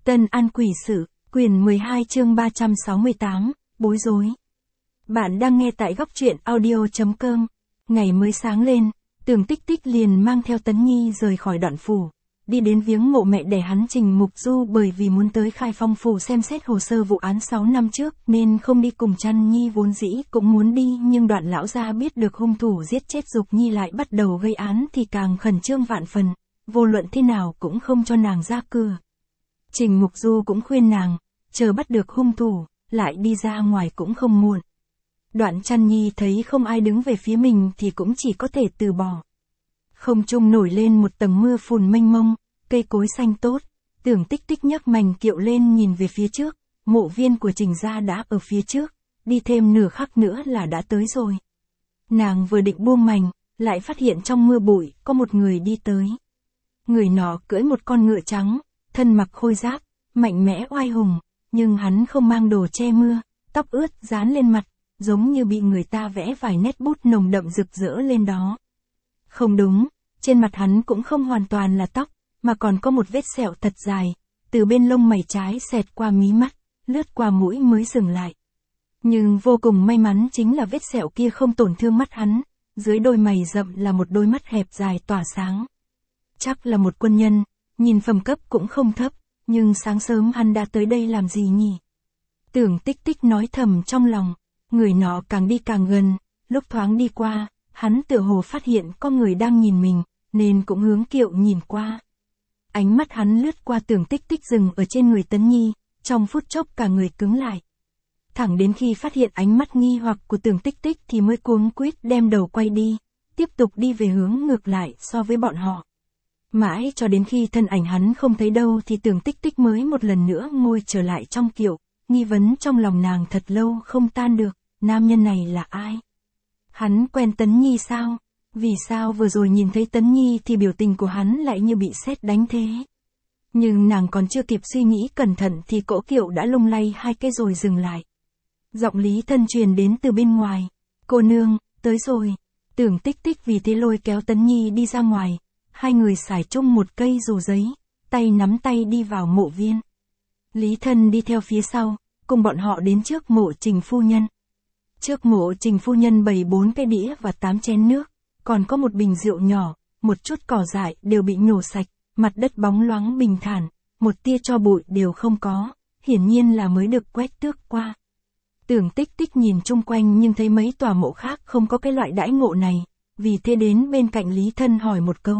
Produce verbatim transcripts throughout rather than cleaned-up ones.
Tân An Quỷ Sự, quyển mười hai chương ba trăm sáu mươi tám, bối rối. Bạn đang nghe tại góc truyện audio.com. Ngày mới sáng lên, Tưởng Tích Tích liền mang theo Tấn Nhi rời khỏi Đoạn Phủ, đi đến viếng mộ mẹ đẻ hắn Trình Mục Du, bởi vì muốn tới Khai Phong Phủ xem xét hồ sơ vụ án sáu năm trước nên không đi cùng Trăn Nhi, vốn dĩ cũng muốn đi nhưng Đoạn lão gia biết được hung thủ giết chết Dục Nhi lại bắt đầu gây án thì càng khẩn trương vạn phần, vô luận thế nào cũng không cho nàng ra cửa. Trình Mục Du cũng khuyên nàng, chờ bắt được hung thủ, lại đi ra ngoài cũng không muộn. Đoạn Trăn Nhi thấy không ai đứng về phía mình thì cũng chỉ có thể từ bỏ. Không trung nổi lên một tầng mưa phùn mênh mông, cây cối xanh tốt, Tưởng Tích Tích nhấc mành kiệu lên nhìn về phía trước, mộ viên của Trình gia đã ở phía trước, đi thêm nửa khắc nữa là đã tới rồi. Nàng vừa định buông mành, lại phát hiện trong mưa bụi có một người đi tới. Người nọ cưỡi một con ngựa trắng, thân mặc khôi giáp, mạnh mẽ oai hùng, nhưng hắn không mang đồ che mưa, tóc ướt dán lên mặt, giống như bị người ta vẽ vài nét bút nồng đậm rực rỡ lên đó. Không đúng, trên mặt hắn cũng không hoàn toàn là tóc, mà còn có một vết sẹo thật dài, từ bên lông mày trái xẹt qua mí mắt, lướt qua mũi mới dừng lại. Nhưng vô cùng may mắn chính là vết sẹo kia không tổn thương mắt hắn, dưới đôi mày rậm là một đôi mắt hẹp dài tỏa sáng. Chắc là một quân nhân, nhìn phẩm cấp cũng không thấp, nhưng sáng sớm hắn đã tới đây làm gì nhỉ? Tưởng Tích Tích nói thầm trong lòng, người nọ càng đi càng gần, lúc thoáng đi qua, hắn tựa hồ phát hiện có người đang nhìn mình, nên cũng hướng kiệu nhìn qua. Ánh mắt hắn lướt qua Tưởng Tích Tích dừng ở trên người Tấn Nhi, trong phút chốc cả người cứng lại. Thẳng đến khi phát hiện ánh mắt nghi hoặc của Tưởng Tích Tích thì mới cuống quýt đem đầu quay đi, tiếp tục đi về hướng ngược lại so với bọn họ. Mãi cho đến khi thân ảnh hắn không thấy đâu thì Tưởng Tích Tích mới một lần nữa ngồi trở lại trong kiệu, nghi vấn trong lòng nàng thật lâu không tan được, nam nhân này là ai? Hắn quen Tấn Nhi sao? Vì sao vừa rồi nhìn thấy Tấn Nhi thì biểu tình của hắn lại như bị sét đánh thế? Nhưng nàng còn chưa kịp suy nghĩ cẩn thận thì cỗ kiệu đã lung lay hai cái rồi dừng lại. Giọng Lý Thân truyền đến từ bên ngoài. Cô nương, tới rồi. Tưởng Tích Tích vì thế lôi kéo Tấn Nhi đi ra ngoài. Hai người xài chung một cây dù giấy, tay nắm tay đi vào mộ viên. Lý Thân đi theo phía sau, cùng bọn họ đến trước mộ Trình phu nhân. Trước mộ Trình phu nhân bày bốn cái đĩa và tám chén nước, còn có một bình rượu nhỏ, một chút cỏ dại đều bị nhổ sạch, mặt đất bóng loáng bình thản, một tia tro bụi đều không có, hiển nhiên là mới được quét tước qua. Tưởng Tích Tích nhìn chung quanh nhưng thấy mấy tòa mộ khác không có cái loại đãi ngộ này, vì thế đến bên cạnh Lý Thân hỏi một câu.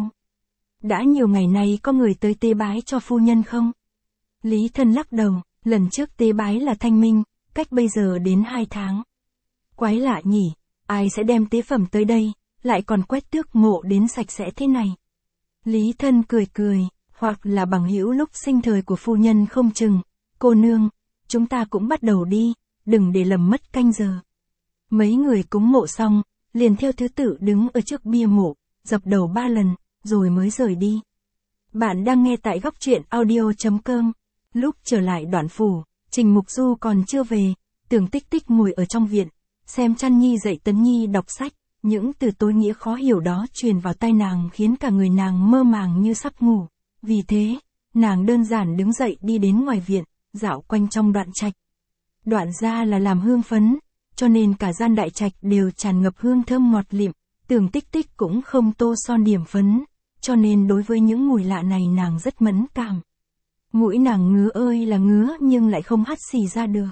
Đã nhiều ngày nay có người tới tế bái cho phu nhân không? Lý Thân lắc đầu, lần trước tế bái là Thanh Minh, cách bây giờ đến hai tháng. Quái lạ nhỉ, ai sẽ đem tế phẩm tới đây, lại còn quét tước mộ đến sạch sẽ thế này. Lý Thân cười cười, hoặc là bằng hữu lúc sinh thời của phu nhân không chừng. Cô nương, chúng ta cũng bắt đầu đi, đừng để lầm mất canh giờ. Mấy người cúng mộ xong, liền theo thứ tự đứng ở trước bia mộ, dập đầu ba lần, rồi mới rời đi. Bạn đang nghe tại góc truyện audio.com. Lúc trở lại Đoạn Phủ, Trình Mục Du còn chưa về, Tưởng Tích Tích ngồi ở trong viện, xem Trăn Nhi dạy Tấn Nhi đọc sách, những từ tối nghĩa khó hiểu đó truyền vào tai nàng khiến cả người nàng mơ màng như sắp ngủ. Vì thế, nàng đơn giản đứng dậy đi đến ngoài viện, dạo quanh trong Đoạn trạch. Đoạn gia là làm hương phấn, cho nên cả gian đại trạch đều tràn ngập hương thơm ngọt lịm, Tưởng Tích Tích cũng không tô son điểm phấn, cho nên đối với những mùi lạ này nàng rất mẫn cảm. Mũi nàng ngứa ơi là ngứa nhưng lại không hắt xì ra được.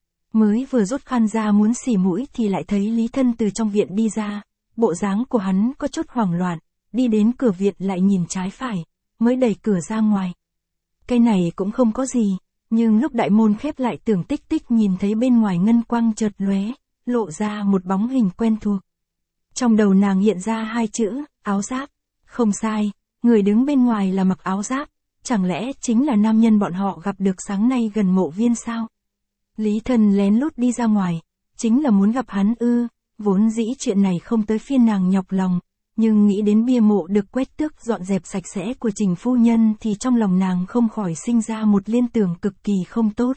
Mới vừa rút khăn ra muốn xì mũi thì lại thấy Lý Thân từ trong viện đi ra, bộ dáng của hắn có chút hoảng loạn, đi đến cửa viện lại nhìn trái phải, mới đẩy cửa ra ngoài. Cái này cũng không có gì, nhưng lúc đại môn khép lại Tưởng Tích Tích nhìn thấy bên ngoài ngân quang chợt lóe, lộ ra một bóng hình quen thuộc. Trong đầu nàng hiện ra hai chữ, áo giáp. Không sai, người đứng bên ngoài là mặc áo giáp, chẳng lẽ chính là nam nhân bọn họ gặp được sáng nay gần mộ viên sao? Lý Thân lén lút đi ra ngoài, chính là muốn gặp hắn ư, vốn dĩ chuyện này không tới phiên nàng nhọc lòng, nhưng nghĩ đến bia mộ được quét tước dọn dẹp sạch sẽ của Trình phu nhân thì trong lòng nàng không khỏi sinh ra một liên tưởng cực kỳ không tốt.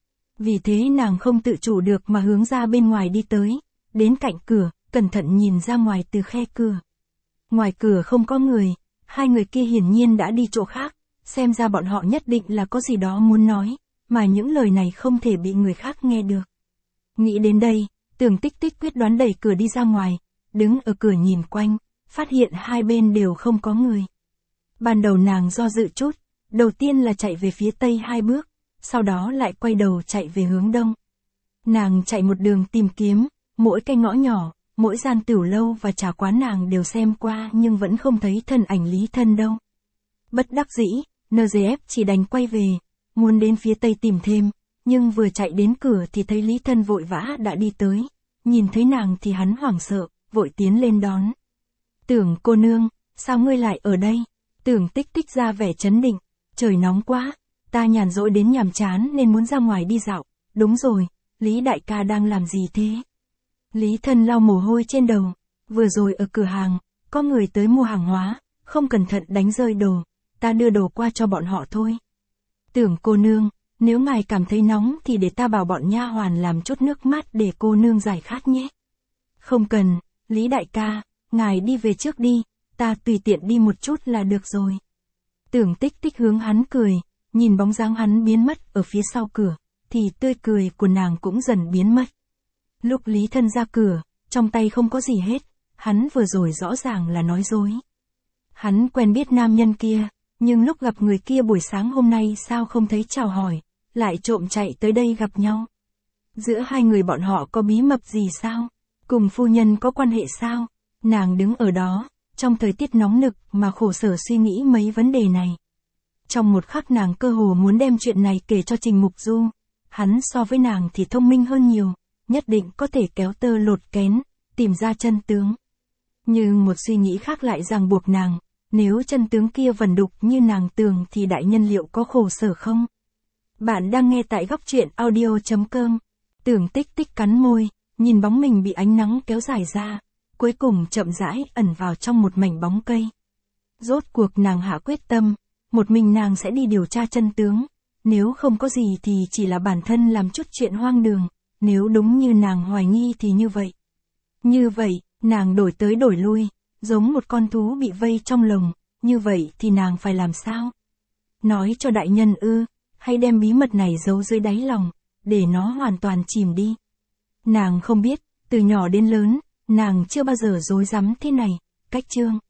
Vì thế nàng không tự chủ được mà hướng ra bên ngoài đi tới, đến cạnh cửa, cẩn thận nhìn ra ngoài từ khe cửa. Ngoài cửa không có người, hai người kia hiển nhiên đã đi chỗ khác, xem ra bọn họ nhất định là có gì đó muốn nói, mà những lời này không thể bị người khác nghe được. Nghĩ đến đây, Tưởng Tích Tích quyết đoán đẩy cửa đi ra ngoài, đứng ở cửa nhìn quanh, phát hiện hai bên đều không có người. Ban đầu nàng do dự chút, đầu tiên là chạy về phía tây hai bước, sau đó lại quay đầu chạy về hướng đông. Nàng chạy một đường tìm kiếm, mỗi cái ngõ nhỏ, mỗi gian tửu lâu và trà quán nàng đều xem qua nhưng vẫn không thấy thân ảnh Lý Thân đâu. Bất đắc dĩ, en giê ép chỉ đành quay về, muốn đến phía tây tìm thêm, nhưng vừa chạy đến cửa thì thấy Lý Thân vội vã đã đi tới, nhìn thấy nàng thì hắn hoảng sợ, vội tiến lên đón. Tưởng cô nương, sao ngươi lại ở đây? Tưởng Tích Tích ra vẻ chấn định, trời nóng quá, ta nhàn rỗi đến nhàm chán nên muốn ra ngoài đi dạo. Đúng rồi, Lý đại ca đang làm gì thế? Lý Thân lau mồ hôi trên đầu, vừa rồi ở cửa hàng, có người tới mua hàng hóa, không cẩn thận đánh rơi đồ, ta đưa đồ qua cho bọn họ thôi. Tưởng cô nương, nếu ngài cảm thấy nóng thì để ta bảo bọn nha hoàn làm chút nước mát để cô nương giải khát nhé. Không cần, Lý đại ca, ngài đi về trước đi, ta tùy tiện đi một chút là được rồi. Tưởng Tích Tích hướng hắn cười, nhìn bóng dáng hắn biến mất ở phía sau cửa, thì tươi cười của nàng cũng dần biến mất. Lúc Lý Thân ra cửa, trong tay không có gì hết, hắn vừa rồi rõ ràng là nói dối. Hắn quen biết nam nhân kia, nhưng lúc gặp người kia buổi sáng hôm nay sao không thấy chào hỏi, lại trộm chạy tới đây gặp nhau. Giữa hai người bọn họ có bí mật gì sao? Cùng phu nhân có quan hệ sao? Nàng đứng ở đó, trong thời tiết nóng nực mà khổ sở suy nghĩ mấy vấn đề này. Trong một khắc nàng cơ hồ muốn đem chuyện này kể cho Trình Mục Du. Hắn so với nàng thì thông minh hơn nhiều, nhất định có thể kéo tơ lột kén, tìm ra chân tướng. Nhưng một suy nghĩ khác lại ràng buộc nàng, nếu chân tướng kia vẩn đục như nàng tưởng thì đại nhân liệu có khổ sở không? Bạn đang nghe tại góc truyện audio chấm com. Tưởng Tích Tích cắn môi, nhìn bóng mình bị ánh nắng kéo dài ra, cuối cùng chậm rãi ẩn vào trong một mảnh bóng cây. Rốt cuộc nàng hạ quyết tâm, một mình nàng sẽ đi điều tra chân tướng, nếu không có gì thì chỉ là bản thân làm chút chuyện hoang đường, nếu đúng như nàng hoài nghi thì như vậy. Như vậy, nàng đổi tới đổi lui, giống một con thú bị vây trong lồng, như vậy thì nàng phải làm sao? Nói cho đại nhân ư, hay đem bí mật này giấu dưới đáy lòng, để nó hoàn toàn chìm đi. Nàng không biết, từ nhỏ đến lớn, nàng chưa bao giờ dối rắm thế này. Cách chương